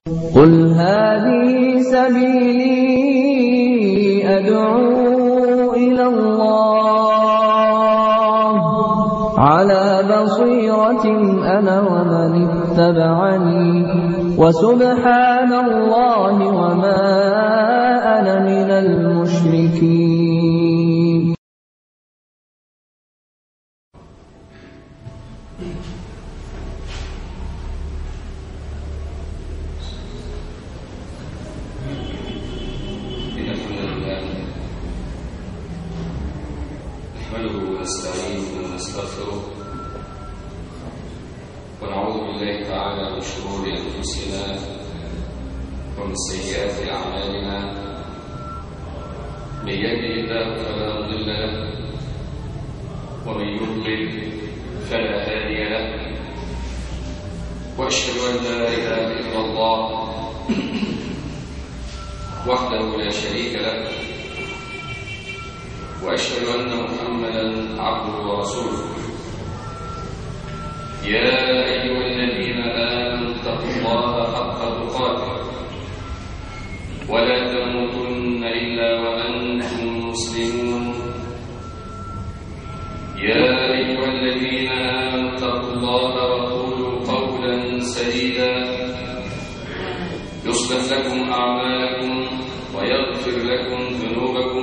قل هذه سبيلي أدعو إلى الله على بصيرة أنا ومن اتبعني وسبحان الله وما أنا من المشركين. نحمده ونستعينه ونستغفره ونعوذ بالله تعالى من شرور أنفسنا ومن سيئات أعمالنا. من يهده الله فلا مضل له ومن يضلل فلا هادي له، وأشهد أن لا إله إلا الله وحده لا شريك له، وأشهد أن محمدًا عبده ورسوله. يا أيها الذين آمنوا اتقوا الله حق تقاته ولا تموتن إلا وأنتم مسلمون. يا أيها الذين آمنوا اتقوا الله وقولوا قولا سديدا يصلح لكم أعمالكم ويغفر لكم ذنوبكم،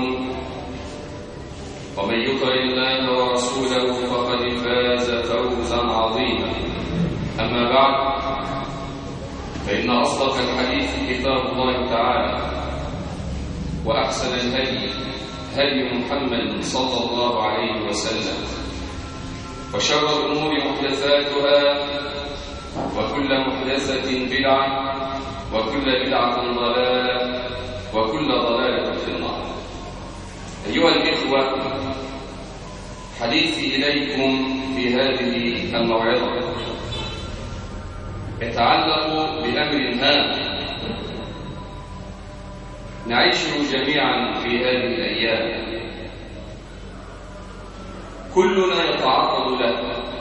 ومن يطع الله ورسوله فقد فاز فوزا عظيما. أما بعد، فإن أصدق الحديث كتاب الله تعالى، وأحسن الهدي هدي محمد صلى الله عليه وسلم، وشر الأمور محدثاتها، وكل محدثة بدعة، وكل بدعة ضلالة، وكل ضلالة في النار. أيها الإخوة، حديثي إليكم في هذه الموعظة يتعلق بأمر هام نعيشه جميعا في هذه الأيام، كلنا يتعرض له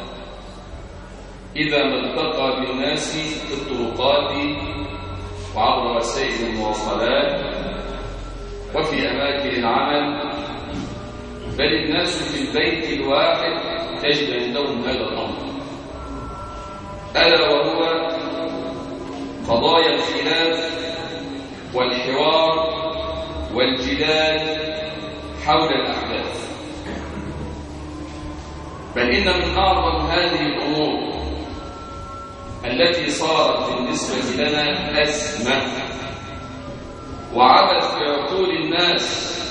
إذا ما التقى بالناس في الطرقات وعبر وسائل المواصلات وفي أماكن العمل، بل الناس في البيت الواحد تجد عندهم هذا الأمر، ألا وهو قضايا الخلاف والحوار والجدال حول الأحداث. بل إن من أعظم هذه الأمور التي صارت بالنسبة لنا أزمة وعبث في عقول الناس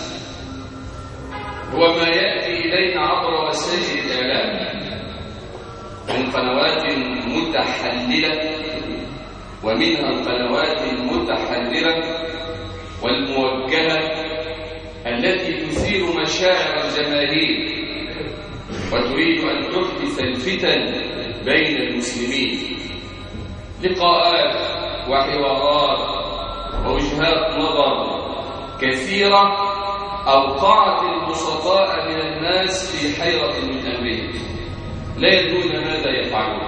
هو ما يأتي إلينا عبر وسائل الإعلام من قنوات متحللة، ومنها القنوات المتحررة والموجهة التي تثير مشاعر الجماهير وتريد أن تحدث الفتن بين المسلمين. لقاءات وحوارات ووجهات نظر كثيرة أوقعت البسطاء من الناس في حيرة من أمرهم، لا يدرون ماذا يفعلون.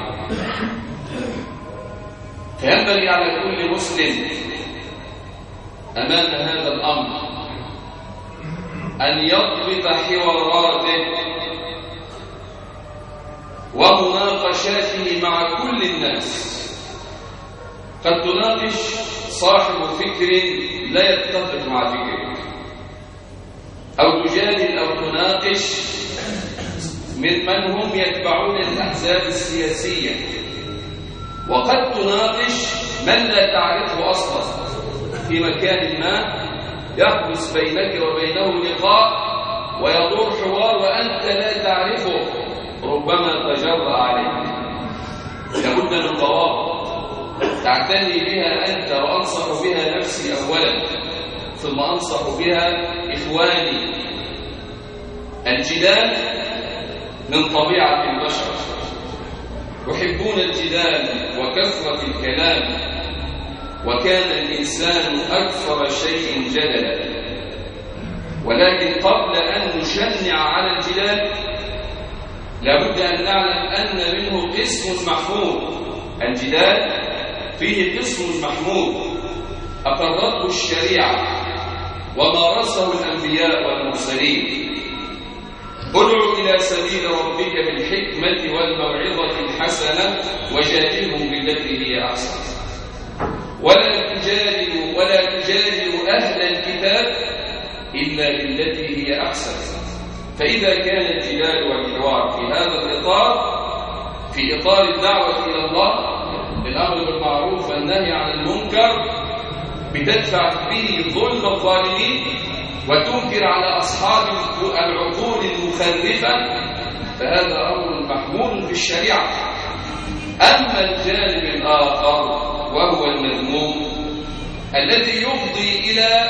فينبغي على كل مسلم أمام هذا الأمر أن يضبط حواراته ومناقشاته مع كل الناس. قد تناقش صاحب فكر لا يتفق مع فكرك، أو تجادل أو تناقش من هم يتبعون الأحزاب السياسية، وقد تناقش من لا تعرفه أصلا في مكان ما يحدث بينك وبينه لقاء ويدور حوار وأنت لا تعرفه، ربما تجرأ عليك. لابد من ضوابط تعتني بها أنت، وأنصح بها نفسي أولا، ثم أنصح بها إخواني. الجدال من طبيعة البشر، يحبون الجدال وكثرة الكلام، وكان الإنسان أكثر شيء جدلا. ولكن قبل أن نشنع على الجدال لابد أن نعلم أن منه قسم محمود. الجدال فيه قسم محمود أقرته الشريعة ومارسه الأنبياء والمرسلين. ادع إلى سبيل ربك بالحكمة والموعظة الحسنة وجادلهم بالتي هي أحسن ولا تجادل أهل الكتاب إلا بالتي هي أحسن. فإذا كان الجدال والحوار في هذا الإطار، في إطار الدعوة إلى الله بالأمر بالمعروف والنهي عن المنكر، بتدفع به ظلم الظالمين وتنكر على أصحاب العقول المخرفة، فهذا أمر محمول في الشريعة. أما الجانب الآخر وهو المذموم الذي يفضي إلى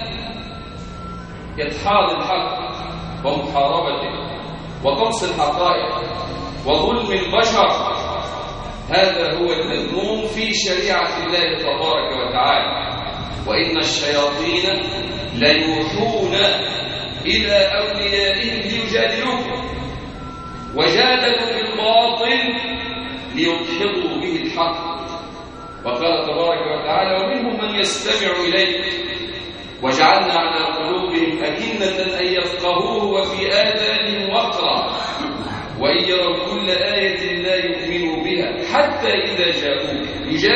إدحاض الحق ومحاربته وطمس الحقائق وظلم البشر، هذا هو المذموم في شريعة الله تبارك وتعالى. وإن الشياطين ليوحون إلى أوليائهم ليجادلوكم وجادلوا بالباطل ليدحضوا به الحق. وقال تبارك وتعالى: ومنهم من يستمع إليك وجعلنا على قلوبهم أكنة أن يفقهوه وفي آذانهم وقرا وإن يروا كل آية لا يؤمنوا بها حتى إذا جاءوك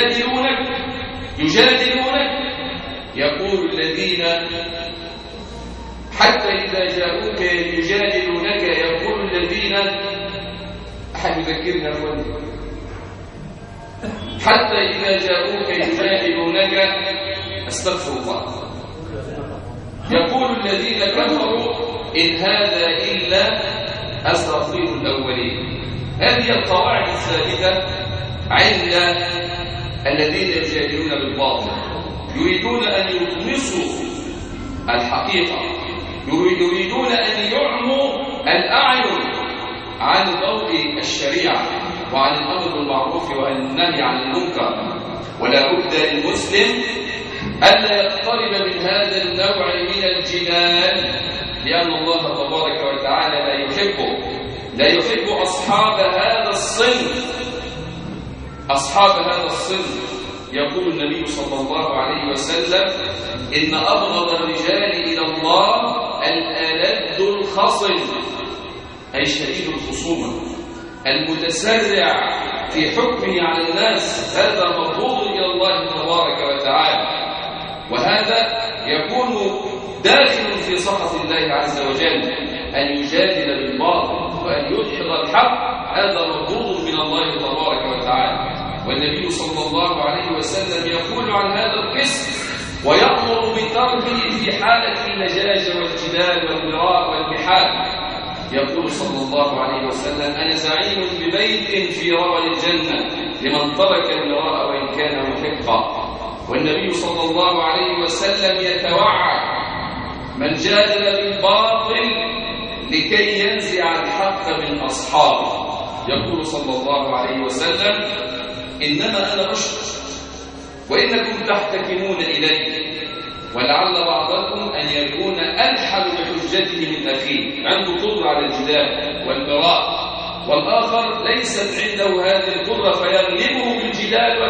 يجادلونك يقول الذين حتى إذا جاءوك يجادلونك يقول الذين أحد يذكرنا أولا حتى إذا جاءوك يجادلونك استغفر الله يقول الذين كفروا إن هذا إلا أساطير الأولين. هذه القواعد الثابتة عند الذين يجادلون بالباطل، يريدون أن يطمسوا الحقيقة، يريدون أن يعموا الأعين عن ضوء الشريعة وعن الأمر بالمعروف وعن النهي عن المنكر. ولا بد للمسلم ألا يقترب من هذا النوع من الجدال، لأن الله تبارك وتعالى لا يحب أصحاب هذا الصنف. يقول النبي صلى الله عليه وسلم: إن أبغض الرجال إلى الله الألد الخصم، أي شديد الخصومة المتسرع في حكمه على الناس، هذا مبغوض إلى الله تبارك وتعالى. وهذا يكون داخل في سخط الله عز وجل، أن يجادل بالباطل وأن يدحض الحق، هذا مبغوض من الله تبارك وتعالى. والنبي صلى الله عليه وسلم يقول عن هذا القسم ويأمر بتركه في حالة اللجاج والجدال والمراء والمحال. يقول صلى الله عليه وسلم: أنا زعيم ببيت في روض الجنة لمن ترك المراء وإن كان محقا. والنبي صلى الله عليه وسلم يتوعد من جادل بالباطل لكي ينزع الحق من أصحابه. يقول صلى الله عليه وسلم: إنما أنا بشر وإنكم تحتكمون إلي، ولعل بعضكم أن يكون ألحن بحجته من أخيه، عنده قدرة على الجدال والمراء، والآخر ليست عنده هذه القدرة فيغلبه بالجدال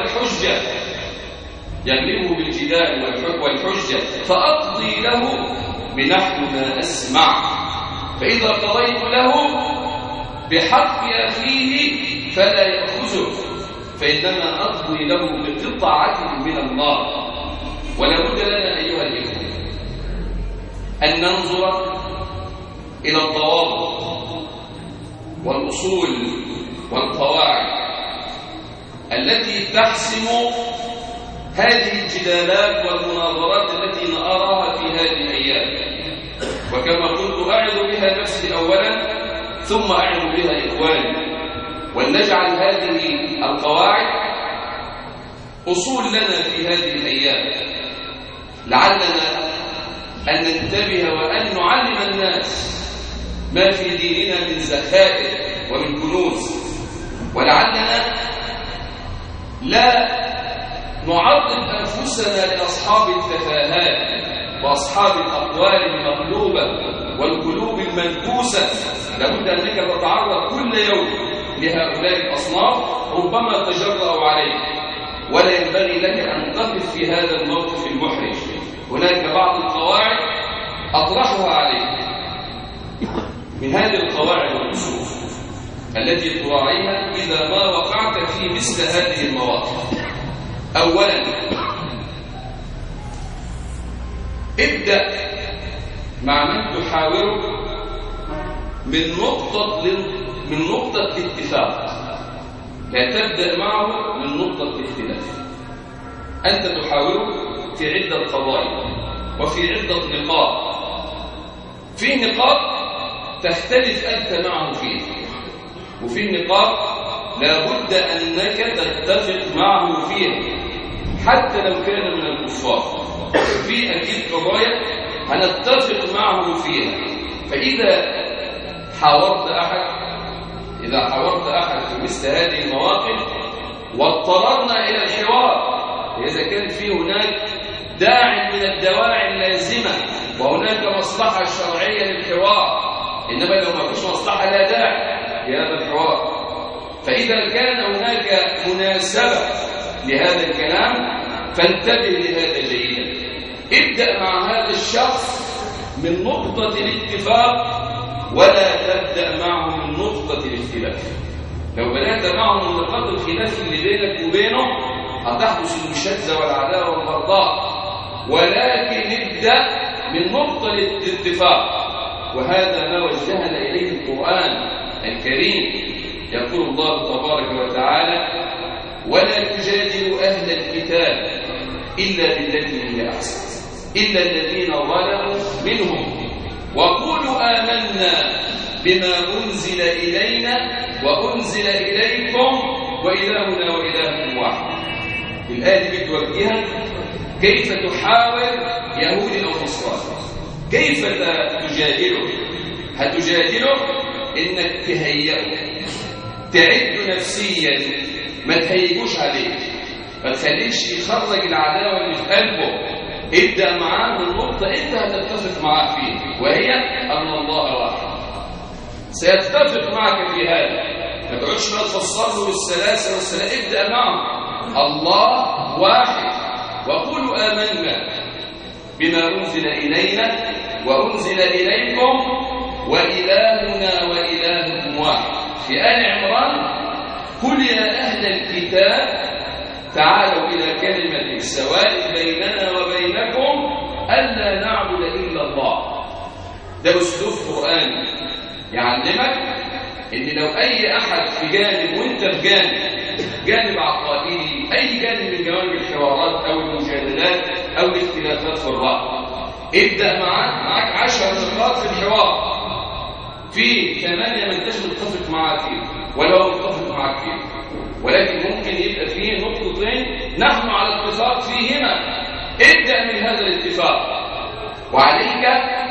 والحجة، فأقضي له بنحو ما أسمع، فإذا قضيت له بحق أخيه فلا يأخذه، فإنما أقضي له بقطعة من النار. ولا بد لنا أيها الإخوة أن ننظر إلى الضوابط والأصول والقواعد التي تحسم هذه الجدالات والمناظرات التي نراها في هذه الأيام. وكما قلت أعظ بها نفسي أولا ثم أعظ بها إخواني، ولنجعل هذه القواعد أصول لنا في هذه الأيام، لعلنا أن ننتبه وأن نعلم الناس ما في ديننا من زخائر ومن كنوز، ولعلنا لا نعرض أنفسنا لأصحاب التفاهات وأصحاب الأقوال المقلوبة والقلوب المنكوسة. لابد أنك تتعرض كل يوم لهؤلاء الأصناف، ربما تجرأوا عليك ولا ينبغي لك أن تقف في هذا الموقف المحرج. هناك بعض القواعد أطرحها عليك. من هذه القواعد والأصول التي تراعيها إذا ما وقعت في مثل هذه المواقف: أولا، ابدأ مع من تحاوره من نقطة الاتفاق، لا تبدأ معه من نقطة الاختلاف. أنت تحاوره في عدة قضايا وفي عدة نقاط. في نقاط تختلف أنت معه فيه، وفي نقاط لا بد أنك تتفق معه فيها حتى لو كان من الكفار. في أكيد قضايا هنتفق معه فيها. فإذا حاورت أحد في مثل هذه المواقف واضطررنا إلى الحوار، إذا كان في هناك داع من الدواعي اللازمة وهناك مصلحة شرعية للحوار، إنما لو ما فيش مصلحة لا داعي لهذا الحوار. فإذا كان هناك مناسبة لهذا الكلام فانتبه لهذا جيدا. ابدأ مع هذا الشخص من نقطة الاتفاق ولا تبدأ معه من نقطة الاختلاف. لو بدأت معه من نقاط الخلاف اللي بينك وبينه هتحدث المشاجرة والعداوة والبغضاء، ولكن ابدأ من نقطة الاتفاق. وهذا ما وجهنا إليه القرآن الكريم. يقول الله تبارك وتعالى: ولا تجادلوا أهل الكتاب إلا بالتي هي أحسن إلا الذين ظلموا منهم وقولوا آمنا بما أنزل إلينا وأنزل إليكم وإلهنا وإلهكم واحد. الآية دي بتوجهك كيف تحاول يهودي أو نصراني. كيف تجادله؟ هتجادله إنك تهيئه، تعد نفسيا، ما تهيجوش عليه، ما تخليش يخرج العداوة اللي في قلبه. ابدأ معاه من نقطة أنت هتتفق معاه فيه، وهي أن الله واحد. سيتفق معك في هذا، ما تقعدش بقى تفسر له بالسلاسة والسلام. ابدأ معه الله واحد، وقولوا آمنا بما أنزل إلينا وأنزل إليكم وإلهنا وإلهكم واحد. في آل عمران: قل يا أهل الكتاب تعالوا إلى كلمة سواء بيننا وبينكم ألا نعبد إلا الله. ده أسلوب قرآني يعلمك إن لو أي أحد في جانب وأنت في جانب عقائدي، أي جانب من جوانب الحوارات أو المجادلات أو الاختلافات في الرأي، ابدأ معك 10 نقاط في الحوار، في 8 ما انتش متفق معاك فيه ولا هو متفق معاك فيه، ولكن ممكن يبقى فيه نقطتين نحن على اتفاق فيهما. ابدأ من هذا الاتفاق، وعليك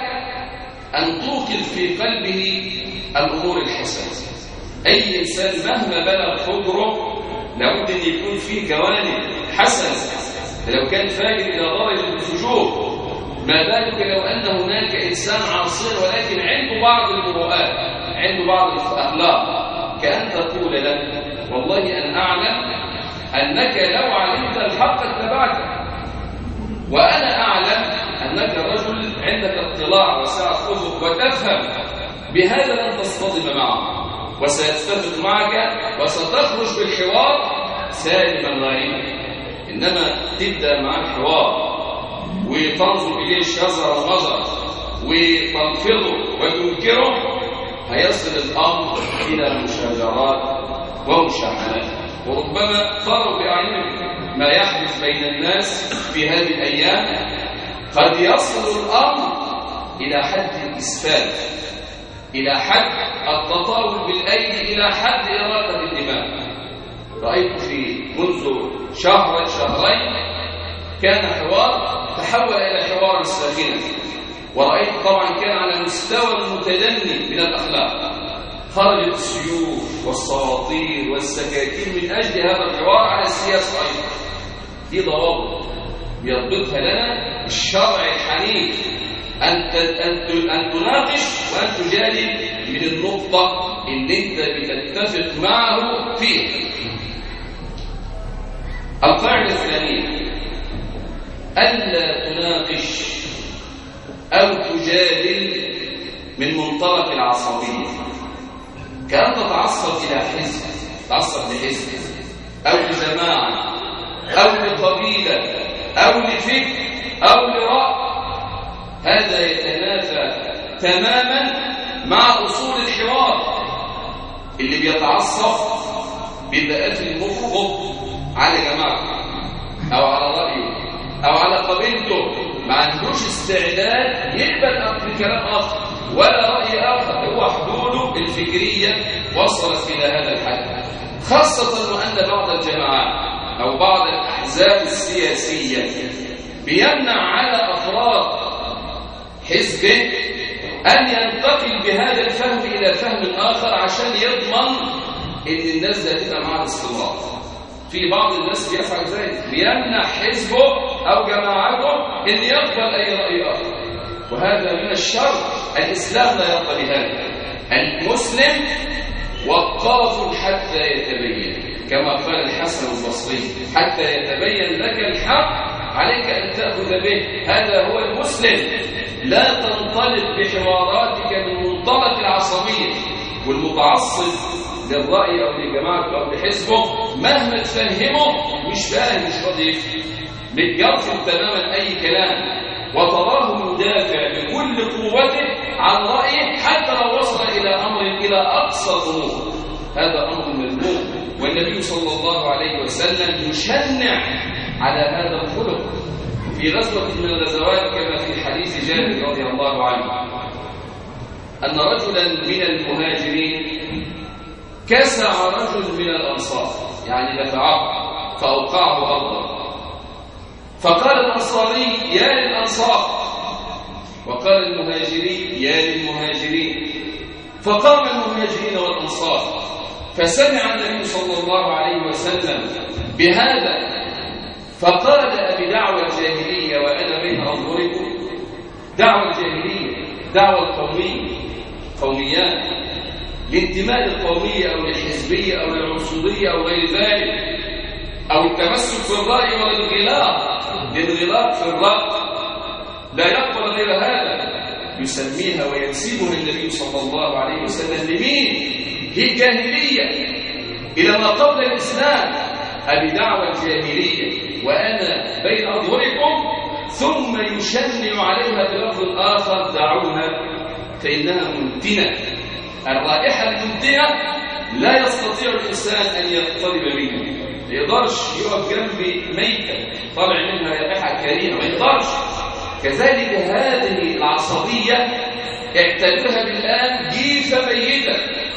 أن توقظ في قلبه الأمور الحسنة. أي إنسان مهما بلغ قدره لابد أن يكون فيه جوانب حسنة. لو كان فاجر إلى درجة الفجور، ما بالك لو أن هناك إنسان عاصر ولكن عنده بعض المروءات، عنده بعض الأخلاق، كأن تقول له: والله أن أعلم أنك لو علمت الحق اتبعته، وأنا أعلم أنك رجل عندك اطلاع وسعة أفق وتفهم، بهذا لن تصطدم معه وسيتفق معك وستخرج بالحوار سالما غانما. إنما تبدأ مع الحوار وتنظر إليه شزر وغزر وتنفضه وتنكره، هيصل الأمر إلى مشاجرات ومشاحنات. وربما تروا بأعينكم ما يحدث بين الناس في هذه الأيام. قد يصل الأمر إلى حد الإسفاف، إلى حد التطاول بالأيدي، إلى حد إراقة الدماء. رأيت في منذ شهرين كان حوار تحول إلى حوار ساخنة، ورأيت طبعا كان على مستوى المتدني من الأخلاق. خرجت السيوف والسواطير والسكاكين من أجل هذا الحوار على السياسة أيضا. دي ضوابط يضبطها لنا الشرع الحنيف، أن تناقش وأن تجادل من النقطة اللي أنت بتتفق معه فيها. القاعدة الثانية: ألا تناقش أو تجادل من منطلق العصبية، كأن تتعصب إلى حزب، تتعصب لحزب أو لجماعة أو لقبيلة أو لفكر أو لرأي. هذا يتنافى تماما مع أصول الحوار. اللي بيتعصب بيبقى قافل مخه على جماعته أو على رأيه أو على قبيلته، ما عندوش استعداد يقبل كلام آخر ولا رأي آخر. هو حدوده الفكرية وصلت إلى هذا الحد، خاصة وأن بعض الجماعات أو بعض الأحزاب السياسية بيمنع على أفراد حزبه أن ينتقل بهذا الفهم إلى فهم آخر عشان يضمن إن الناس هتبقى معاه باستمرار. في بعض الناس بيفعل ذلك، بيمنع حزبه أو جماعته إن يقبل أي رأي آخر، وهذا من الشر. الإسلام لا يرضى بهذا. المسلم وقاف حتى يتبين، كما قال الحسن البصري: حتى يتبين لك الحق عليك أن تأخذ به. هذا هو المسلم. لا تنطلق بحواراتك من منطلق العصبية، والمتعصب للرأي أو لجماعته أو لحزبه مهما تفهمه مش فاهم، مش راضي يفهم، يرفض تماما أي كلام، وتراه مدافع بكل قوته عن رأيه حتى لو وصل إلى أمر إلى أقصى الأمور. هذا أمر مذموم، والنبي صلى الله عليه وسلم يشنع على هذا الخلق. في غزوة من الغزوات كما في حديث جابر رضي الله عنه أن رجلا من المهاجرين كسع رجل من الأنصار، يعني دفعه فأوقعه أرضا، فقال الأنصاري: يا للأنصار، وقال المهاجري: يا للمهاجرين. فقام المهاجرين والأنصار، فسمع النبي صلى الله عليه وسلم بهذا فقال: أبدعوى الجاهلية وأنا بين أظهركم. دعوة الجاهلية دعوة قوميات لانتماء القومية أو للحزبية أو للعنصرية أو غير ذلك، أو التمسك بالرأي ولا الانغلاق في الرأي، لا يقبل غير هذا. يسميها وينسبها النبي صلى الله عليه وسلم لمين؟ هي الجاهلية إلى ما قبل الإسلام. أبدعوى الجاهلية وأنا بين أظهركم، ثم يشنع عليها بلفظ آخر: دعوها فإنها منتنة. الرائحة المنتنة لا يستطيع الإنسان أن يقترب منها، ما يقدرش يقف جنب ميتة طالع منها رائحة كريمة، ما يقدرش. كذلك هذه العصبية اعتبرها بالآن جيفة ميتة،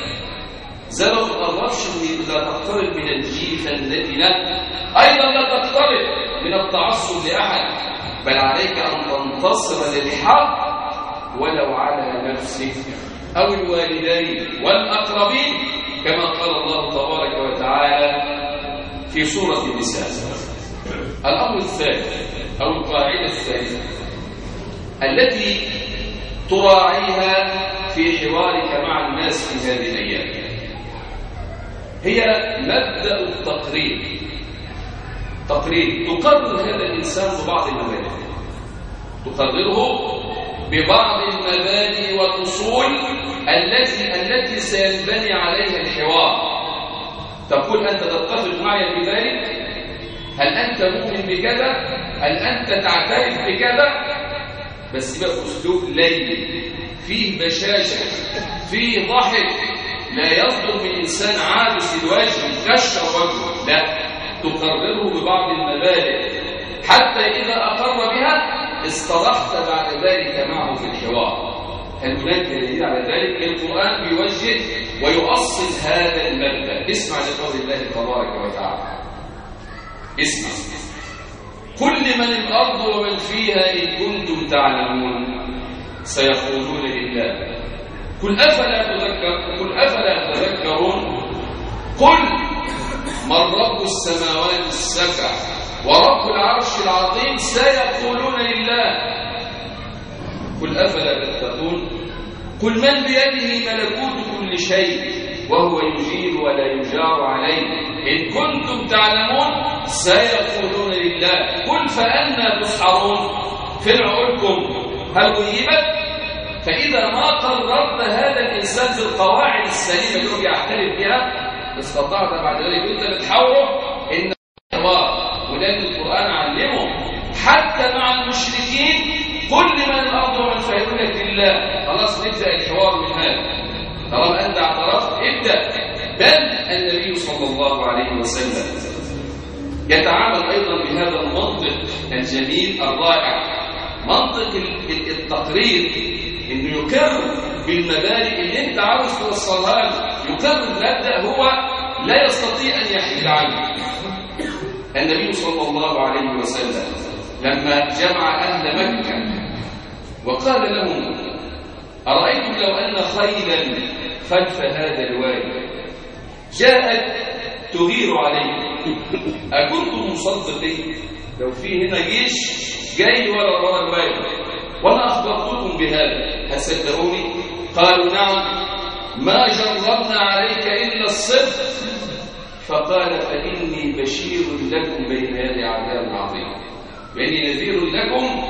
زي ما تقربش لا تقترب من الجيفة النتنة، أيضا لا تقترب من التعصب لأحد، بل عليك أن تنتصر للحق ولو على نفسك أو الوالدين والأقربين، كما قال الله تبارك وتعالى في سورة النساء. الأمر الثالث أو القاعدة الثالثة التي تراعيها في حوارك مع الناس في هذه الأيام هي مبدأ التقرير. تقرر هذا الإنسان ببعض المبادئ، تقرره ببعض المبادئ والأصول التي سينبني عليها الحوار. تقول: أنت تتفق معي في ذلك؟ هل أنت مؤمن بكذا؟ هل أنت تعترف بكذا؟ بس بقى أسلوب لين فيه بشاشة فيه ضحك، لا يصدر من إنسان عابس الوجه مكشر وجهه، لا، تقرره ببعض المبادئ حتى إذا أقر بها استرحت بعد ذلك معه في الحوار. هل هناك دليل على ذلك؟ القرآن بيوجه ويؤصل هذا المبدأ. اسمع لقول الله تبارك وتعالى: اسمع: كل من الأرض ومن فيها إن كنتم تعلمون سيقولون لله قل أفلا تذكرون قل من رب السماوات السبع ورب العرش العظيم سيقولون لله قل أفلا تتقون قل من بيده ملكوت كل شيء وهو يجير ولا يجار عليه إن كنتم تعلمون سيقولون لله قل فأنى تسحرون فين عقولكم هل غيبت؟ فإذا ما قررت هذا الإنسان بالقواعد السليمة اللي هو بيعترف بها استطعت بعد ذلك أنت بتحاوره إن ولأن القرآن علمه حتى مع المشركين قل لمن الأرض ومن فيقول لك لله. خلاص نبدأ الحوار من هذا طالما أنت اعترفت ابدأ. بل النبي صلى الله عليه وسلم يتعامل أيضا بهذا المنطق الجميل الرائع، منطق التقرير، إنه يكرر بالمبادئ اللي أنت عاوز توصلها له، يكرر مبدأ هو لا يستطيع أن يحيد عنه. النبي صلى الله عليه وسلم لما جمع أهل مكة وقال لهم أرأيتم لو أن خيلا خلف هذا الوادي جاءت تغير عليكم أكنتم مصدقين؟ لو في هنا جيش جاي ولا الوادي وأنا أخبرتكم بهذا هتصدقوني؟ قالوا نعم ما جربنا عليك إلا الصدق. فقال فإني بشير لكم بين يدي عذاب عظيم، فإني نذير لكم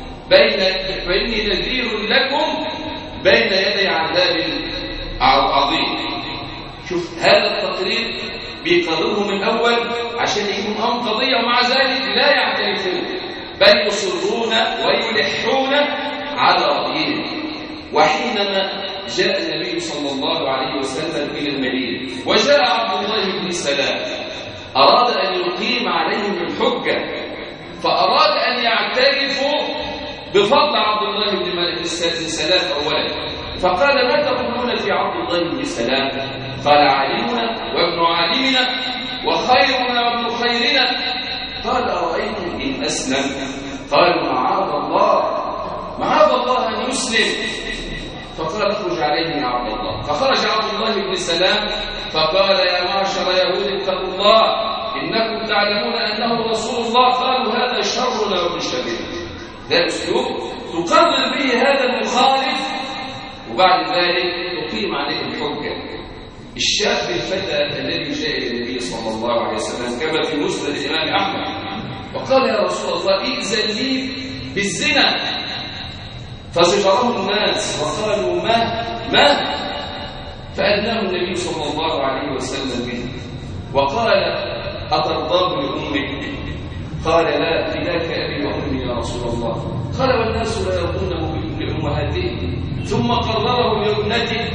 بين يدي عذاب عظيم. شوف هذا التقرير بيقرره من أول عشان يكون أمر قضية، ومع ذلك لا يعترفون بل يصرون ويلحون على رأيهم. وحينما جاء النبي صلى الله عليه وسلم إلى المدينة وجاء عبد الله بن سلام أراد أن يقيم عليهم الحجة، فأراد أن يعترفوا بفضل عبد الله بن سلام أولا. فقال ما تقولون في عبد الله بن سلام؟ قال عالمنا وابن عالمنا وخيرنا وابن خيرنا. قال أرأيتم إن أسلم؟ قالوا معاذ الله أن يسلم. فقال اخرج عليه يا عبد الله. فخرج عبد الله بن سلام فقال يا معشر يهود اتقوا الله إنكم تعلمون أنه رسول الله. قالوا هذا شرنا وابن شرنا. ده أسلوب تقرر به هذا المخالف وبعد ذلك تقيم عليه الحجة. الشاب الفتى الذي جاء إلى النبي صلى الله عليه وسلم كما في مسند الإمام أحمد وقال يا رسول الله إذن لي بالزنا. فزجره الناس وقالوا ما فأدناه النبي صلى الله عليه وسلم منه وقال أترضاه لأمك؟ قال لا فداك أبي وأمي يا رسول الله. قال والناس لا يرضونه لأمهاتهم. ثم قرره لابنتك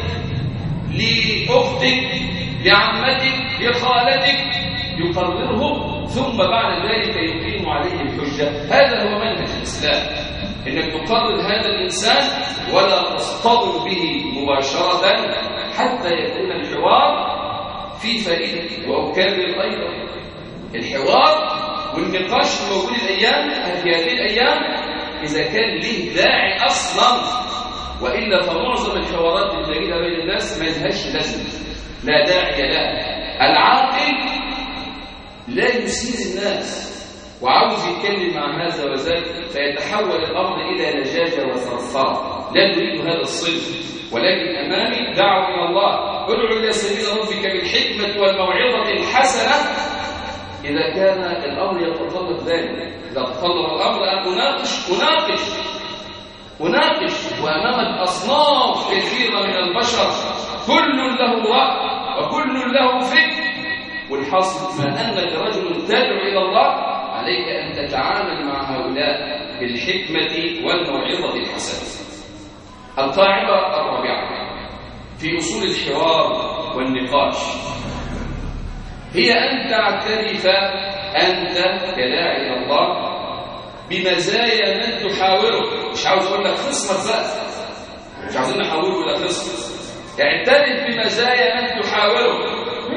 لأختك لعمتك لخالتك يقرره ثم بعد ذلك يقيم عليه الحجة. هذا هو منهج الإسلام، إنك تقرر هذا الإنسان ولا تصطدم به مباشرة حتى يكون الحوار في فائدة. وأكرر أيضا الحوار والنقاش في موجود الأيام في هذه الأيام إذا كان له داعي أصلا، وإلا فمعظم الحوارات الجديدة بين الناس ما لهاش لازمة لا داعي لها. العاقل لا يسيء الناس وعاوز يتكلم مع هذا وذاك فيتحول الأمر إلى لجاجة وثرثرة. لا نريد هذا الصدق، ولكن أمامي دعوة من الله ادعو إلى سبيل ربك بالحكمة والموعظة الحسنة. إذا كان الأمر يتطلب ذلك، إذا تطلب الأمر أن أناقش وأمامك أصناف كثيرة من البشر كل له رأي وكل له فكر، والحاصل ما أنك رجل تدعو إلى الله عليك أن تتعامل مع هؤلاء بالحكمة والموعظة الحسنة. القاعدة الرابعة في أصول الحوار والنقاش هي أن تعترف أنت كداعي إلى الله بمزايا من تحاوره. مش عاوز أقول لك خصمك بقى، مش عاوزين نحاوره ولا خصم، اعترف بمزايا من تحاوره.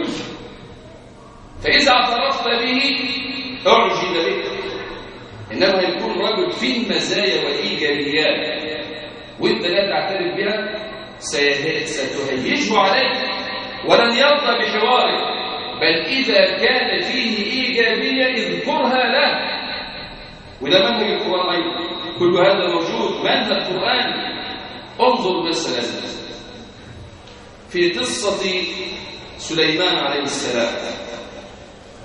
فإذا اعترفت به أعجب بك، إنما يكون رجل فيه مزايا وإيجابيات وإنت لا تعترف بها ستهيجه عليك ولن يرضى بحوارك، بل إذا كان فيه إيجابية اذكرها له. وده منهج القرآن أيضا، كل هذا موجود منهج القرآن. انظر مثلا في قصة سليمان عليه السلام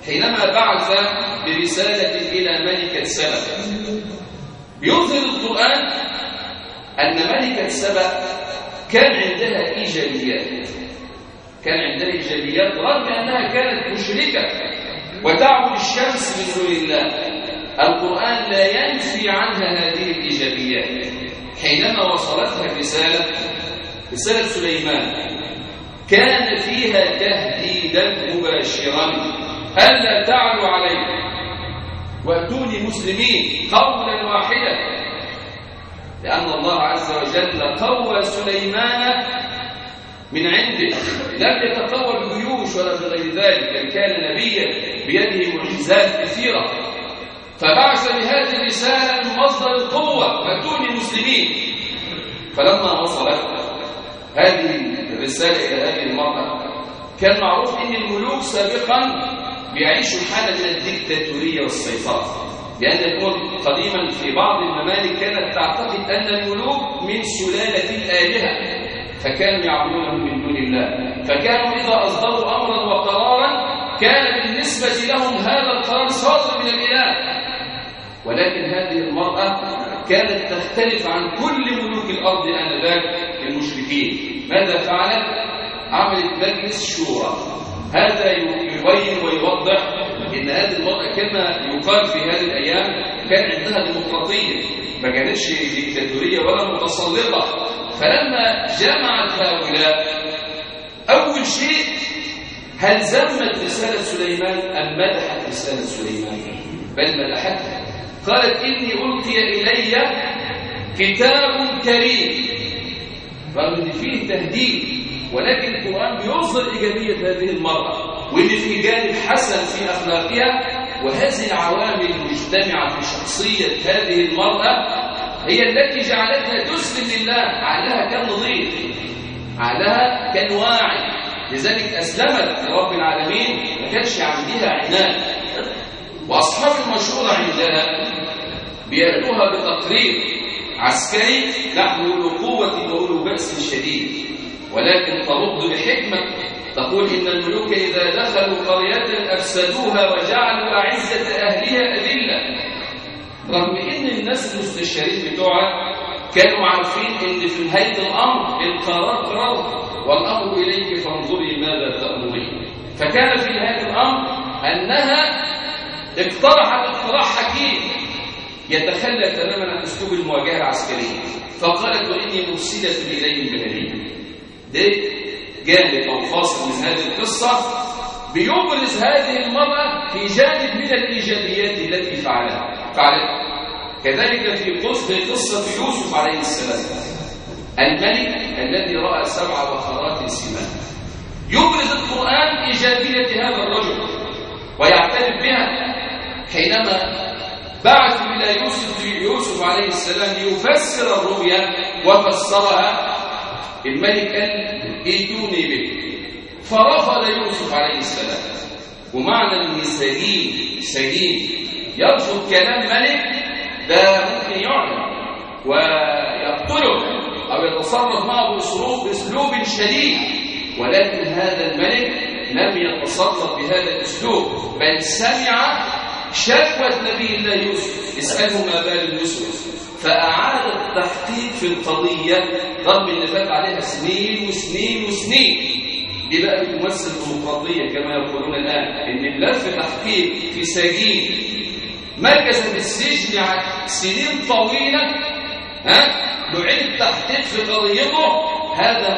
حينما بعث برسالة إلى ملكة سبأ. يظهر القرآن أن ملكة سبأ كان عندها إيجابيات، رغم أنها كانت مشركة وتعبد الشمس من دون الله. القرآن لا ينفي عنها هذه الإيجابيات. حينما وصلتها رسالة سليمان كان فيها تهديدا مباشرا ألا تعلوا علي وأتوني مسلمين قولا واحدا، لأن الله عز وجل قوى سليمان من عنده، لم يتقوى بجيوش ولا بغير ذلك، بل كان نبيا بيده معجزات كثيرة، فبعث بهذه الرسالة من مصدر القوة وأتوني مسلمين. فلما وصلت هذه الرسالة إلى هذه المرأة كان معروف أن الملوك سابقا بيعيشوا حالة من الديكتاتورية والسيطرة، لأن يكون قديما في بعض الممالك كانت تعتقد أن الملوك من سلالة الآلهة، فكانوا يعبدونهم من دون الله، فكانوا إذا أصدروا أمرا وقرارا كان بالنسبة لهم هذا القرار صادر من الإله. ولكن هذه المرأة كانت تختلف عن كل ملوك الأرض آنذاك المشركين. ماذا فعلت؟ عملت مجلس شورى. هذا يبين ويوضح ان هذه المرأة كما يقال في هذه الايام كان عندها ديمقراطيه، ما كانتش ديكتاتوريه ولا متسلطه. فلما جمعت هؤلاء اول شيء هل ذمت رساله سليمان ام مدحت رساله سليمان؟ بل مدحتها. قالت اني القي الي كتاب كريم، رغم ان فيه تهديد، ولكن القرآن بيظهر إيجابية هذه المرأة وإن في جانب حسن في أخلاقها. وهذه العوامل المجتمعة في شخصية هذه المرأة هي التي جعلتها تسلم لله. عقلها كان نظيف، عقلها كان واعي، لذلك أسلمت لرب العالمين، ما كانش عندها عناد. وأصحاب المشورة عندها بيأتوها بتقرير عسكري نحن أولو قوة وأولو بأس شديد، ولكن ترد بحكمة تقول إن الملوك إذا دخلوا قرية أفسدوها وجعلوا أعزة أهلها أذلة. رغم إن الناس المستشارين بتوعها كانوا عارفين إن في نهاية الأمر القرار قرار والأمر إليك فانظري ماذا تأمرين. فكان في نهاية الأمر أنها اقترحت اقتراح حكيم يتخلى تماما عن أسلوب المواجهة العسكرية، فقالت وإني مرسلة إليهم بهدية. ده جانب أو فاصل من هذه القصة بيبرز هذه المرأة في جانب من الإيجابيات التي فعلها. كذلك في قصة يوسف عليه السلام، الملك الذي رأى 7 بقرات سمان. يبرز القرآن إيجابية هذا الرجل ويعترف بها حينما بعثوا إلى يوسف عليه السلام ليفسر الرؤيا وفسرها. الملك قال ائتوني به، فرفض يوسف عليه السلام. ومعنى ان سجين يرفض كلام ملك ده ممكن يعلم ويقتله او يتصرف معه باسلوب شديد، ولكن هذا الملك لم يتصرف بهذا الاسلوب، بل سمع شكوى نبي الله يوسف، اساله ما بال يوسف، فأعاد التحقيق في القضية رغم ان فات عليها سنين وسنين وسنين. دي بقى بتمثل الديمقراطية كما يقولون الآن، ان الملف تحقيق في سجين مكث في السجن سنين طويلة، نعيد التحقيق في قضيته. هذا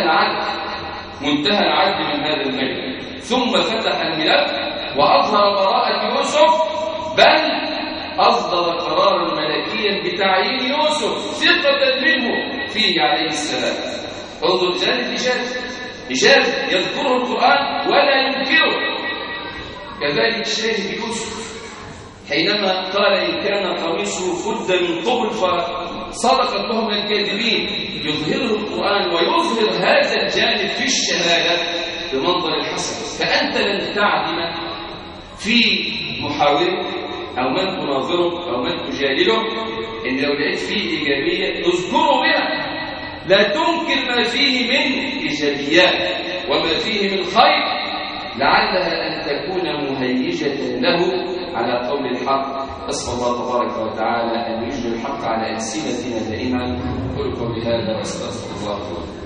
منتهى العدل من هذا الملك. ثم فتح الملف وأظهر براءة يوسف، بل أصدر قرارا ملكيا بتعيين يوسف ثقة منه فيه عليه السلام. انظر جانب إيجاب يذكره القرآن ولا ينكره. كذلك شاهد يوسف حينما قال إن كان قميصه قد من قبل فصدقت بهم الكاذبين، يظهره القرآن ويظهر هذا الجانب في الشهادة بمنظر الحسن. فأنت لن تعدم في محاورك أو من تناظره أو من تجادله إن لو لقيت فيه إيجابية تذكره بها، لا تنكر ما فيه من إيجابيات وما فيه من خير، لعلها أن تكون مهيجة له على قول الحق. أسأل الله تبارك وتعالى أن يجري الحق على ألسنتنا دائما. أقول قولي هذا وأستغفر الله لكم.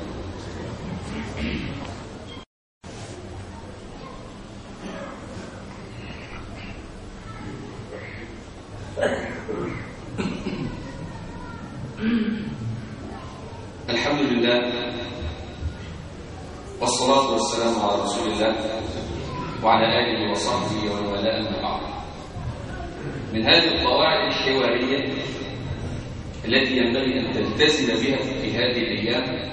الحمد لله والصلاة والسلام على رسول الله وعلى آله وصحبه ومن والاه أما بعد. من هذه القواعد الحوارية التي ينبغي أن تلتزم بها في هذه الأيام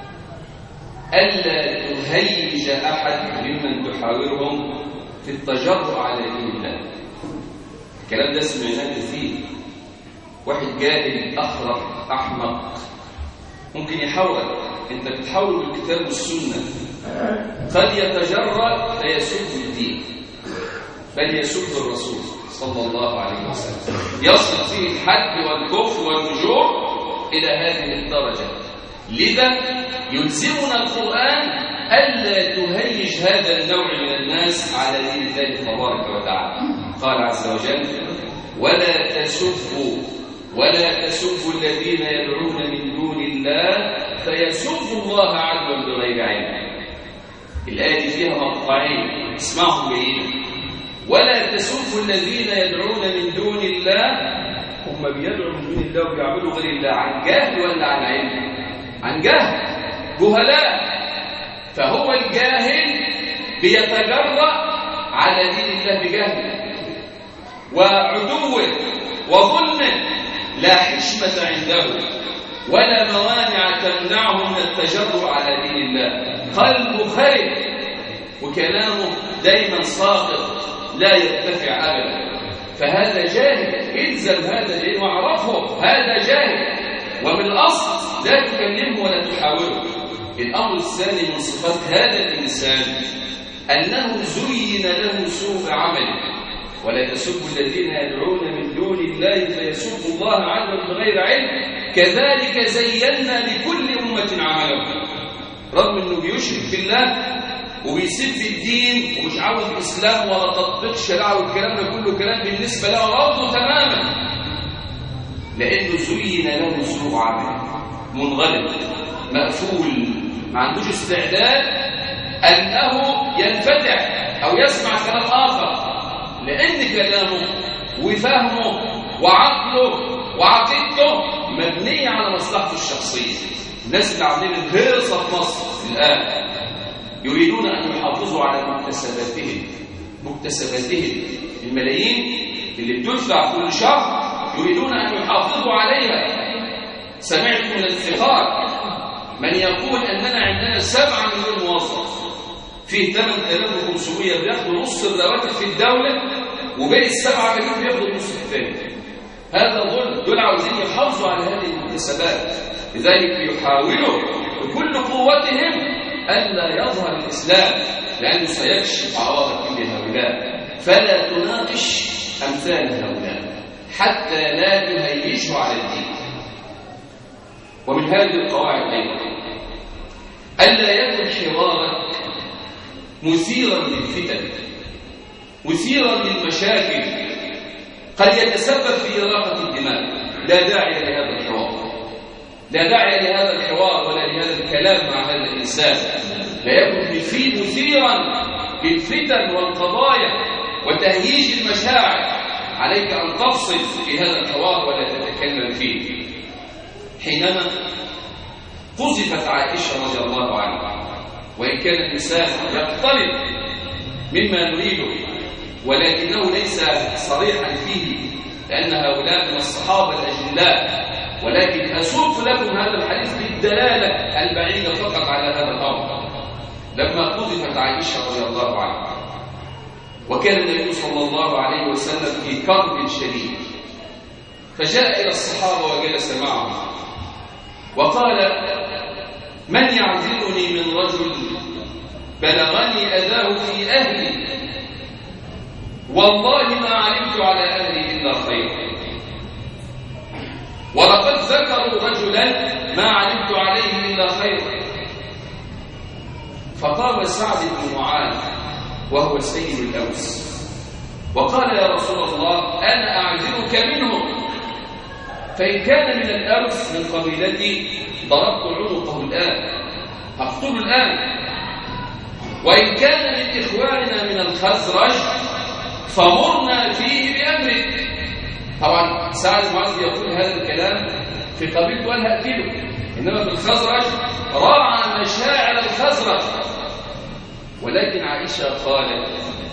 ألا تهيج أحد ممن تحاورهم في التجرؤ على دين الله. الكلام ده سمعناه كثير. واحد جاهل أخرق أحمق ممكن يحاول، أنت بتحاول بالكتاب والسنة، قد يتجرأ فيسب الدين بل يسب الرسول صلى الله عليه وسلم، يصل فيه الحد والكفر والفجور إلى هذه الدرجة. لذا يلزمنا القرآن ألا تهيج هذا النوع من الناس على دين الله تبارك وتعالى. قال عز وجل: ولا تسبوا الذين يدعون من دون الله فيسبوا الله عدوا بغير علم. الآية دي فيها مقطعين، اسمعهم جيدا. ولا تسبوا الذين يدعون من دون الله، هم بيدعوا من دون الله وبيعبدوا غير الله عن جهل ولا عن علم؟ عن جهل، جهلاء. فهو الجاهل بيتجرأ على دين الله بجهل وعدوه وظلمه، لا حشمة عنده ولا موانع تمنعه من التجرؤ على دين الله. قلبه خير وكلامه دايما ساقط لا يرتفع أبدا. فهذا جاهل، الزم هذا العلم واعرفه، هذا جاهل. ومن الأصل لا تكلمه ولا تحاوره. الأمر الثاني من صفات هذا الإنسان أنه زين له سوء عمله. ولا تسبوا الذين يدعون من دون الله فيسبوا الله عدوا بغير علم كذلك زينا لكل أمة عملهم. رغم أنه بيشرك بالله وبيسب الدين ومش عاوز الإسلام ولا تطبيق شريعة والكلام ده كله كلام بالنسبة له رفضه تماما، لأنه زين له سوء عمل، منغلق، مقفول، ما عندوش استعداد أنه ينفتح أو يسمع كلام آخر، لأن كلامه وفهمه وعقله وعقيدته مبنية على مصلحته الشخصية. الناس اللي عاملين الهيصة في مصر الآن يريدون أن يحافظوا على مكتسباتهم الملايين اللي بتدفع كل شهر، يريدون أن يحافظوا عليها. سمعت من الانتقاد من يقول أننا عندنا 7 مليون موظف، فيه 8500 بياخدوا نص الرواتب في الدولة وباقي 7 مليون بياخدوا النص الثاني. هذا ظلم. دول عاوزين يحافظوا على هذه المكتسبات، لذلك يحاولوا بكل قوتهم ألا يظهر الإسلام، لأنه سيكشف عوارض كل هؤلاء. فلا تناقش أمثال هؤلاء حتى لا تهيجوا على الدين. ومن هذه القواعد أيضا ألا يكن حوارك مثيرا للفتن، مثيرا للمشاكل، قد يتسبب في إراقة الدماء. لا داعي لهذا الحوار، لا داعي لهذا الحوار ولا لهذا الكلام مع هذا الإنسان. لا يكن مثيرا للفتن والقضايا وتهييج المشاعر. عليك أن تفصل في هذا الحوار ولا تتكلم فيه. حينما قذفت عائشة رضي الله عنها، وإن كان الإنسان يقترب مما نريده ولكنه ليس صريحا فيه، لأن هؤلاء من الصحابة الأجلاء، ولكن أسوق لكم هذا الحديث بالدلالة البعيدة فقط على هذا الأمر. لما قذفت عائشة رضي الله عنها وكان النبي صلى الله عليه وسلم في كرب شديد، فجاء إلى الصحابة وجلس معهم وقال: من يعذرني من رجل بلغني أذاه في أهلي، والله ما علمت على أهلي إلا خير، ولقد ذكروا رجلا ما علمت عليه إلا خير. فقام سعد بن معاذ وهو سيد الأوس وقال يا رسول الله أنا أعذرك منهم، فإن كان من الأوس من قبيلتي ضربت عنقه الآن، أقتله الآن، وإن كان من إخواننا من الخزرج فمرنا فيه بأمرك. طبعا سعد بن معاذ يقول هذا الكلام في قبيلته وأنا هأتله، إنما في الخزرج راعى مشاعر الخزرج. ولكن عائشة قالت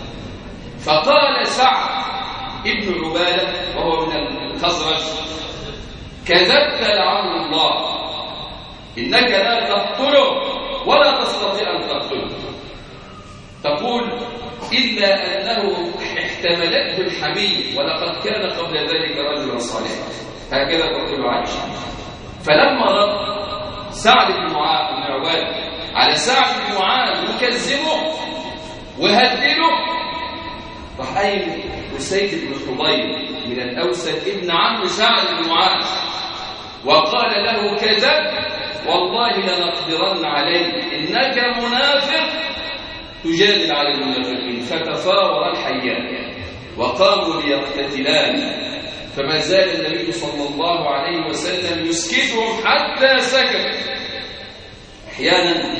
فقال سعد ابن عبادة وهو من الخزرج كذبت لعن الله، إنك لا تقتله ولا تستطيع أن تقتله. تقول إلا أنه احتملته الحمية ولقد كان قبل ذلك رجلا صالحا، هكذا تقول عائشة. فلما رد سعد بن عبادة على سعد بن معاذ يكذبه وهدله، راح قايل أسيد بن حضير من الأوسد ابن عم سعد بن معاذ وقال له كذب والله لنقدرن عليك إنك منافق تجادل على المنافقين. فتفاور الحيان وقاموا ليقتتلان، فما زال النبي صلى الله عليه وسلم يسكتهم حتى سكت. احيانا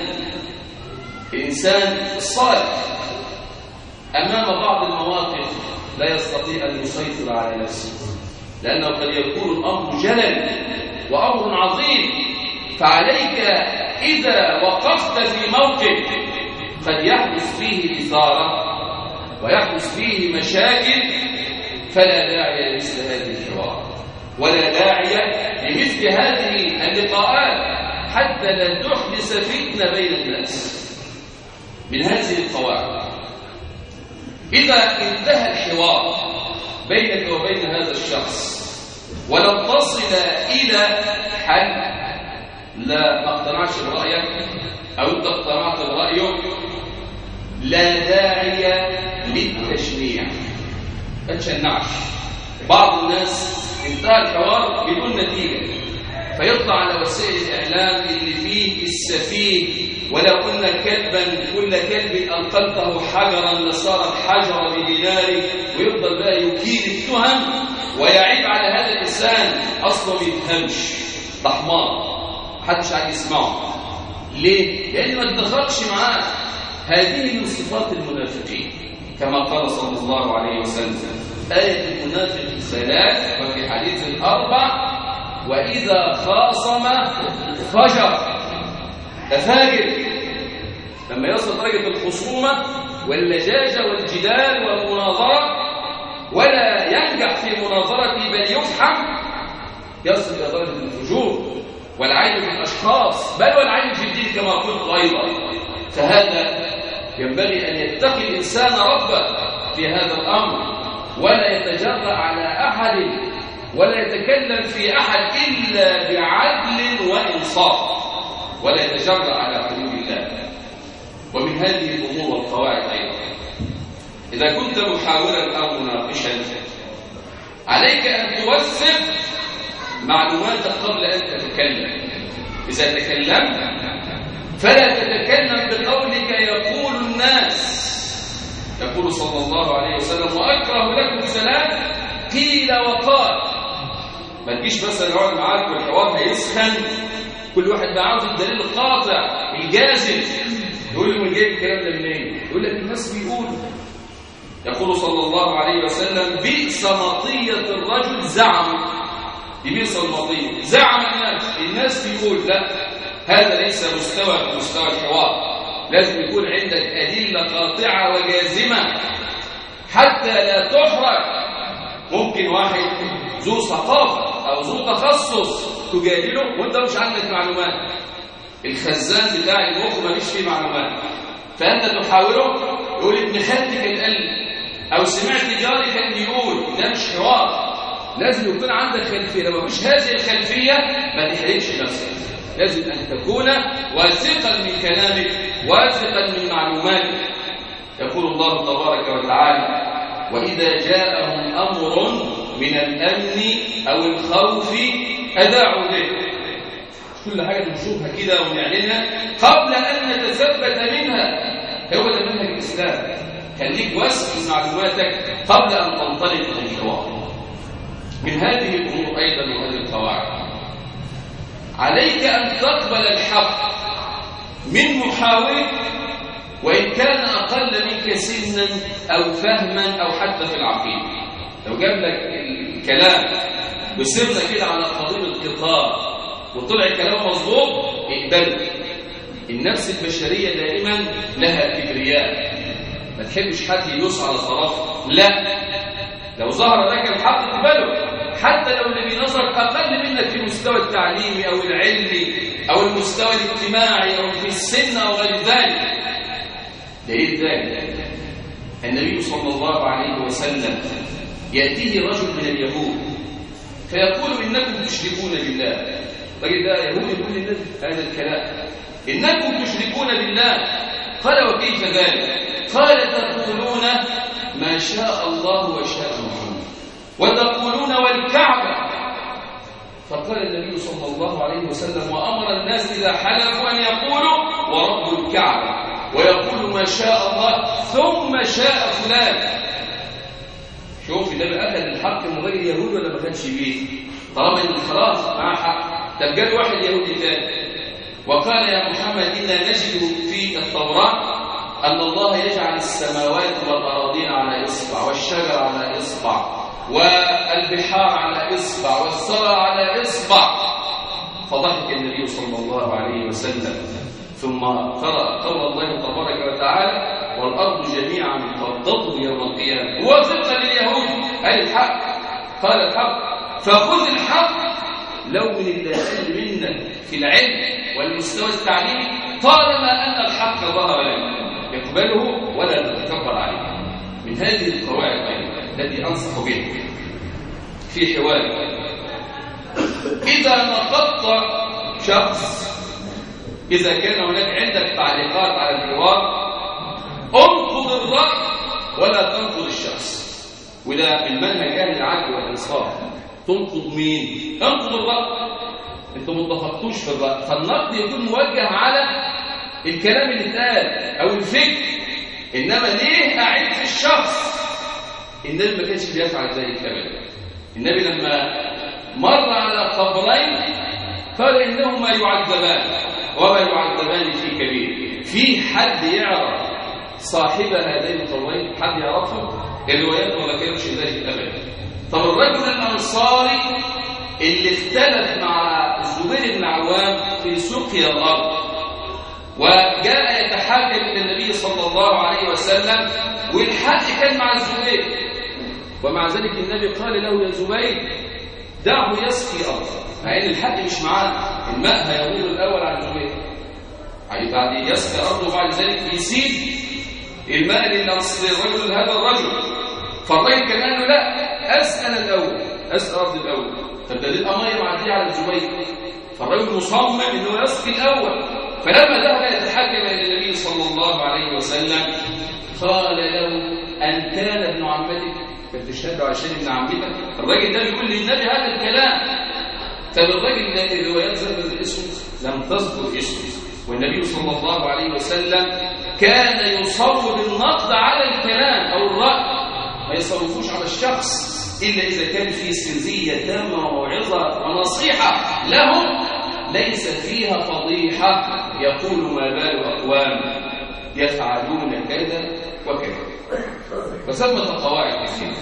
الانسان الصالح امام بعض المواقف لا يستطيع ان يسيطر على نفسه، لانه قد يكون الامر جلل وامر عظيم، فعليك اذا وقفت في موقف قد يحدث فيه إثارة ويحدث فيه مشاكل فلا داعي لمثل هذه الحوار ولا داعي لمثل هذه اللقاءات حتى لا تحدث فتنة بين الناس. من هذه القواعد إذا انتهى الحوار بينك وبين هذا الشخص ولم تصل إلى حل، لا ما اقتنعش برأيك أو أنت اقتنعت برأيه، لا داعي للتشنيع، ما تشنعش. بعض الناس انتهى الحوار بدون نتيجة فيطلع على وسائل الإعلام اللي فيه السفيه ولو كنا كلبا كل كلب ألقلته حجرا لصار الحجر بدينار، ويفضل بقى يكيل التهم ويعيب على هذا الإنسان أصلا ما يفهمش، ده حمار محدش عاد يسمعه. ليه؟ لأن ما تدخلش معاه. هذه من صفات المنافقين كما قال صلى الله عليه وسلم آية المنافق ثلاث وفي حديث أربع وإذا خاصم فجر، تفاجر لما يصل درجة الخصومة واللجاجة والجدال والمناظرة ولا ينجح في مناظرته بل يفحم، يصل إلى درجة الفجور والعين في الأشخاص بل والعين في الدين كما قلت أيضا. فهذا ينبغي أن يتقي الإنسان ربه في هذا الأمر ولا يتجرأ على أحد ولا يتكلم في أحد إلا بعدل وإنصاف ولا يتجرأ على حدود الله. ومن هذه الأمور والقواعد أيضا إذا كنت محاورا أو مناقشا عليك أن توثق معلوماتك قبل أن تتكلم. إذا تكلمت فلا تتكلم بقولك يقول الناس. يقول صلى الله عليه وسلم وأكره لكم ثلاث قيل وقال. ما تجيش مثلا يقعد معاك والحوار هيسخن كل واحد بقى عاوز الدليل القاطع الجازم، يقول له من جايب الكلام ده منين؟ يقول لك الناس بيقولوا. يقول صلى الله عليه وسلم بئس مطية الرجل زعم. بئس المطية زعم الناس بيقول. لا، هذا ليس مستوى الحوار. لازم يكون عندك أدلة قاطعة وجازمة حتى لا تحرج. ممكن واحد ذو ثقافة أو ذو تخصص تجادله وانت مش عندك معلومات. الخزان بتاع المخ ماليش فيه معلومات، فأنت تحاوره يقول ابن خالتي كان قال أو سمعت جاري كان بيقول. ده مش حوار. لازم يكون عندك خلفية. لو مش هذه الخلفية ما تحرجش نفسك. لازم أن تكون واثقا من كلامك واثقا من معلوماتك. يقول الله تبارك وتعالى وإذا جاءهم أمر من الأمن أو الخوف أذاعوا به. كل حاجة نشوفها كده ونعلنها قبل أن نتثبت منها. هو ده منهج الإسلام. خليك واثق من معلوماتك قبل أن تنطلق في الحوار. من هذه الأمور أيضا وهذه القواعد، عليك أن تقبل الحق من محاور وإن كان أقل منك سنا أو فهما أو حتى في العقيدة. لو جاب لك الكلام وسرنا كده على قضيب القطار وطلع كلام مظبوط اقبله. النفس البشرية دائما لها كبرياء، ما تحبش حد يدوس على طرف، لا، لو ظهر لك الحق اقبله حتى لو اللي بنظرك أقل منك في المستوى التعليمي أو العلمي أو المستوى الاجتماعي أو في السن أو غير ذلك. دليل ذلك النبي صلى الله عليه وسلم يأتيه رجل من اليهود فيقول إنكم تشركون بالله. الراجل ده يهودي يقول للنبي هذا الكلام، إنكم تشركون بالله. قال وكيف ذلك؟ قال تقولون ما شاء الله وشاء محمد وتقولون والكعبة. فقال النبي صلى الله عليه وسلم وأمر الناس إذا حلفوا أن يقولوا ورب الكعبة ويقول ما شاء الله ثم شاء فلان. شوف النبي أخذ الحق من غير يهود ولا ما كانش بيه؟ طالما إن خلاص مع حق. طب جاء واحد يهودي ثاني وقال يا محمد إنا نجد في التوراة أن الله يجعل السماوات والأراضين على إصبع والشجر على إصبع والبحار على إصبع والثرى على إصبع. فضحك النبي صلى الله عليه وسلم ثم قرأ قول الله تبارك وتعالى والأرض جميعا قبضته يوم القيامة. وافق لليهود قال الحق، قال الحق فخذ الحق لو من اللازم منا في العلم والمستوى التعليمي طالما أن الحق ظهر لنا يقبله ولا نتكبر عليه. من هذه القواعد التي أنصح بها في حوار، إذا نقضت شخص، إذا كان هناك عندك تعليقات على الحوار انقض الرأي ولا تنقض الشخص. وده من منهج أهل العدل والإنصاف. تنقض مين؟ انقض الرأي. انتم ما اتفقتوش في الرأي، فالنقد يكون موجه على الكلام اللي اتقال أو الفكر، إنما ليه أعيد في الشخص؟ النبي ما كانش بيفعل ذلك أبدا. النبي لما مر على قبرين قال إنهما يعذبان وما يعذبان في كبير. في حد يعرف صاحب هذين القبرين؟ حد يعرفه؟ الروايات ما ذكرتش ذلك أبدا. طب الرجل الأنصاري اللي اختلف مع الزبير بن عوام في سقيا الأرض وجاء يتحاكم إلى النبي صلى الله عليه وسلم والحق كان مع الزبير، ومع ذلك النبي قال له يا زبير دعه يسقي أرضه، مع إن الحق مش معاه، الماء هيغور الأول على الزبير، بعد يسقي أرضه وبعد ذلك يسيب الماء للرجل هذا الرجل. فالراجل كان قال له لا أسأل الأول، أسأل أرض الأول. فابتدى الأمير معديه على الزبير، فالرجل مصمم إنه يسقي الأول. فلما ذهب يتحكم إلى النبي صلى الله عليه وسلم قال له أن كان ابن عمتك، كنت تشهده عشان ابن عمتك. الراجل ده بيقول للنبي هذا الكلام. طب الراجل ده الروايات ذكرت اسمه لم تذكر اسمه، والنبي صلى الله عليه وسلم كان يصوب النقد على الكلام أو الرأي، ما يصوبوش على الشخص إلا إذا كان في سرية تامة وموعظة ونصيحة لهم ليس فيها فضيحة يقول ما بال أقوام يفعلون كذا وكذا. فثمة قواعد كثيرة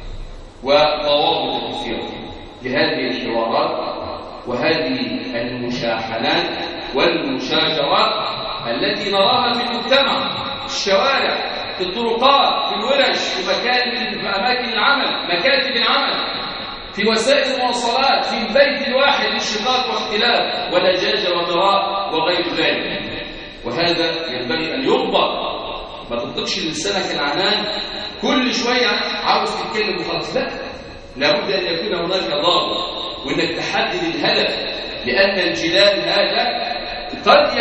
وضوابط كثيرة لهذه الحوارات وهذه المشاحنات والمشاجرات التي نراها في المجتمع، في الشوارع، في الطرقات، في الورش، في أماكن العمل، مكاتب العمل، في وسائل المواصلات، في البيت الواحد انشقاق واختلاف ولجاجة ومراء وغير ذلك. وهذا ينبغي أن يضبط. ما تنطقش لسانك العنان كل شوية عاوز تتكلم وخلاص، لا، لابد أن يكون هناك ضابط وأنك تحدد الهدف، لأن الجدال هذا قد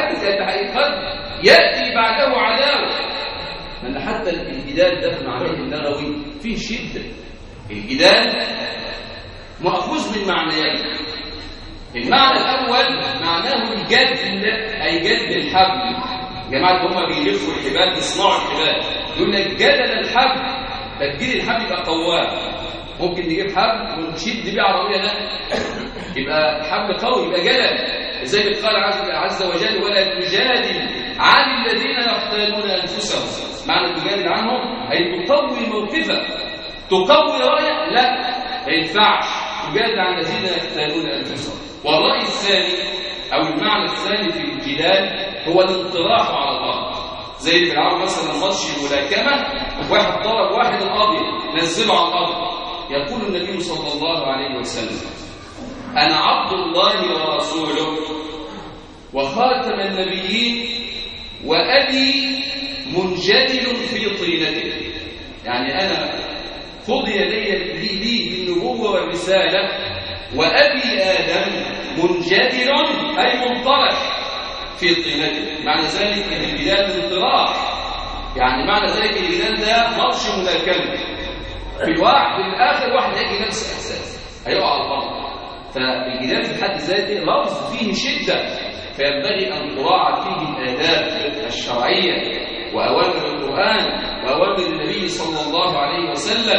قد يأتي بعده عداوة. لأن حتى الجدال ده في معناه اللغوي فيه شدة. الجدال مأخوذ من معنيين. المعنى الأول معناه الجد، أي جد الحبل. جماعة هم بيلفوا الحبال، بيصنعوا الحبال، يقول لك جدل الحبل، تجديد الحبل يبقى قوام. ممكن نجيب حبل ونشد بيه عربيه يبقى حبل قوي، يبقى جدل. زي ما قال عز وجل ولا تجادل عن الذين يختالون انفسهم. معنى تجادل عنهم اي تقوي موقفك، تقوي رايك، لا ما ينفعش تجادل عن الذين يختالون انفسهم. والراي الثاني او المعنى الثاني في الجدال هو الانطراح على الارض. زي اللي بيلعبوا مثلا ماتش ملاكمه، واحد ضرب واحد القاضي نزله على الارض. يقول النبي صلى الله عليه وسلم أنا عبد الله ورسوله وخاتم النبيين وأبي منجدل في طينته. يعني أنا قضي لي بالنبوة والرسالة، وأبي آدم منجدل أي منطرح في طينته. معنى ذلك أن الجدال انطراح، يعني معنى ذلك الجدال ده ماتش ملاكمة، في واحد في الآخر واحد هيجي نفس الأساس هيقع على الأرض. فالجدال في حد ذاته لفظ فيه شدة، فينبغي أن تراعى فيه الآداب الشرعية وأوامر القرآن وأوامر النبي صلى الله عليه وسلم،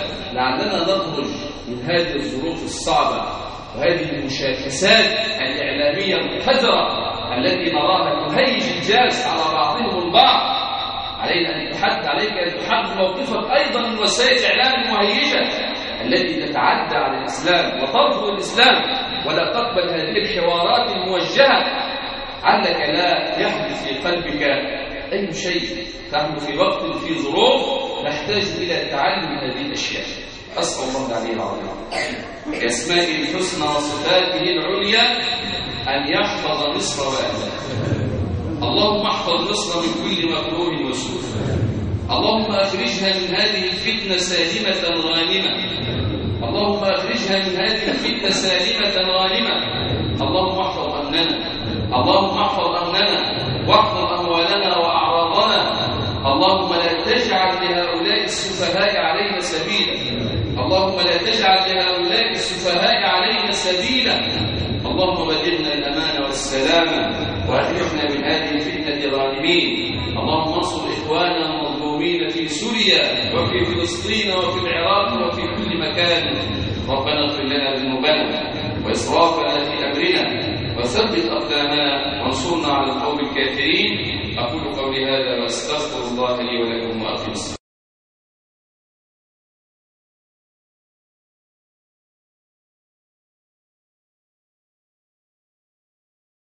لعلنا نخرج من هذه الظروف الصعبة وهذه المشاكسات الإعلامية المحذرة التي نراها تهيج الجالس على بعضهم البعض. عليك أن تحدد موقفك أيضا من وسائل الإعلام المهيجة التي تتعدى على الإسلام وترفض الإسلام، ولا تقبل هذه الحوارات الموجهة. علك لا يحدث في قلبك أي شيء، نحن في وقت في ظروف نحتاج إلى تعلم هذه الأشياء. أسأل الله العلي العظيم بأسمائه الحسنى وصفاته العليا أن يحفظ مصر وأهلها. اللهم احفظ مصر من كل مكروه وسوء. اللهم أخرجها من هذه الفتنة سالمة غانمة. اللهم أخرجها من هذه الفتنة سالمة غانمة. اللهم احفظ أمننا، اللهم احفظ أمننا واحفظ أموالنا وأعراضنا. اللهم لا تجعل لهؤلاء السفهاء علينا سبيلا. اللهم لا تجعل لهؤلاء السفهاء علينا سبيلا. اللهم بلغنا الأمان والسلامة وأخرجنا من هذه الفتنة ظالمين. اللهم انصر إخواننا المظلومين في سوريا وفي فلسطين وفي العراق وفي كل مكان. ربنا اغفر لنا ذنوبنا وإسرافنا في أمرنا وثبت أقدامنا وانصرنا على القوم الكافرين. أقول قولي هذا وأستغفر الله لي ولكم.